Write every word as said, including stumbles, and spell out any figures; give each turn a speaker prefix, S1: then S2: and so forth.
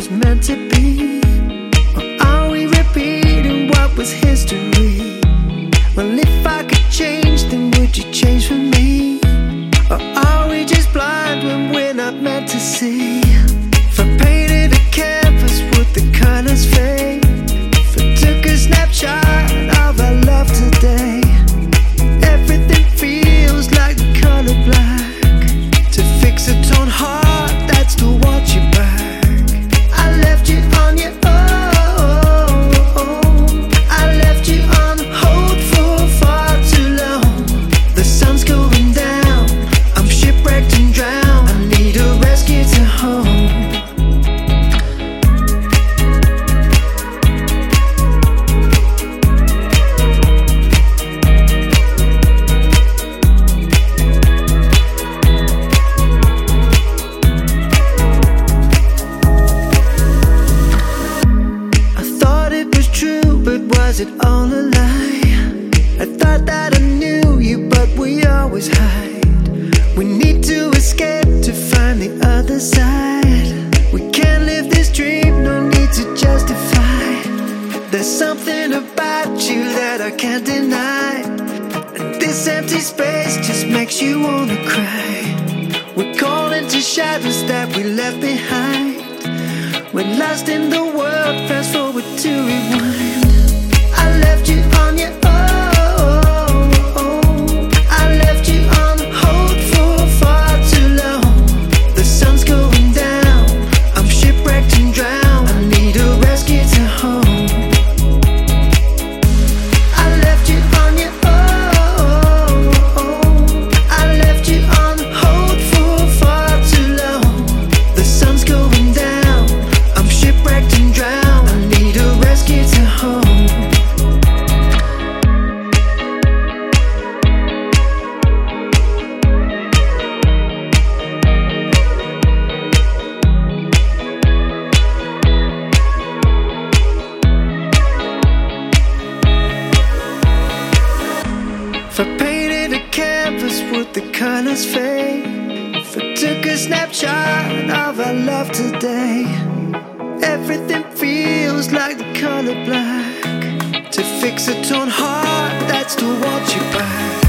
S1: was meant to be? Or are we repeating what was history? Well, if I could change, then would you change for me? Or are we just blind when we're not meant to see? If I painted a canvas, would the colors fade? If I took a snapshot of our love today, everything feels like the color black. To fix a torn heart, that's to watch you back. I left you on your own. I left you on hold for far too long. The sun's going down, I'm shipwrecked and drowned. I need a rescue to home. Was it all a lie? I thought that I knew you, but we always hide. We need to escape to find the other side. We can't live this dream, no need to justify. There's something about you that I can't deny, and this empty space just makes you wanna cry. We're caught into shadows that we left behind. We're lost in the world, fast forward to rewind. I left you on your own. I left you on hold for far too long. The sun's going down, I'm shipwrecked and drowned. I need a rescue to home. I left you on your own. I left you on hold for far too long. The sun's going down, I'm shipwrecked and drowned. I need a rescue to home. If I painted a canvas, would the colors fade? If I took a snapshot of our love today, everything feels like the color black. To fix a torn heart, that's to watch you back.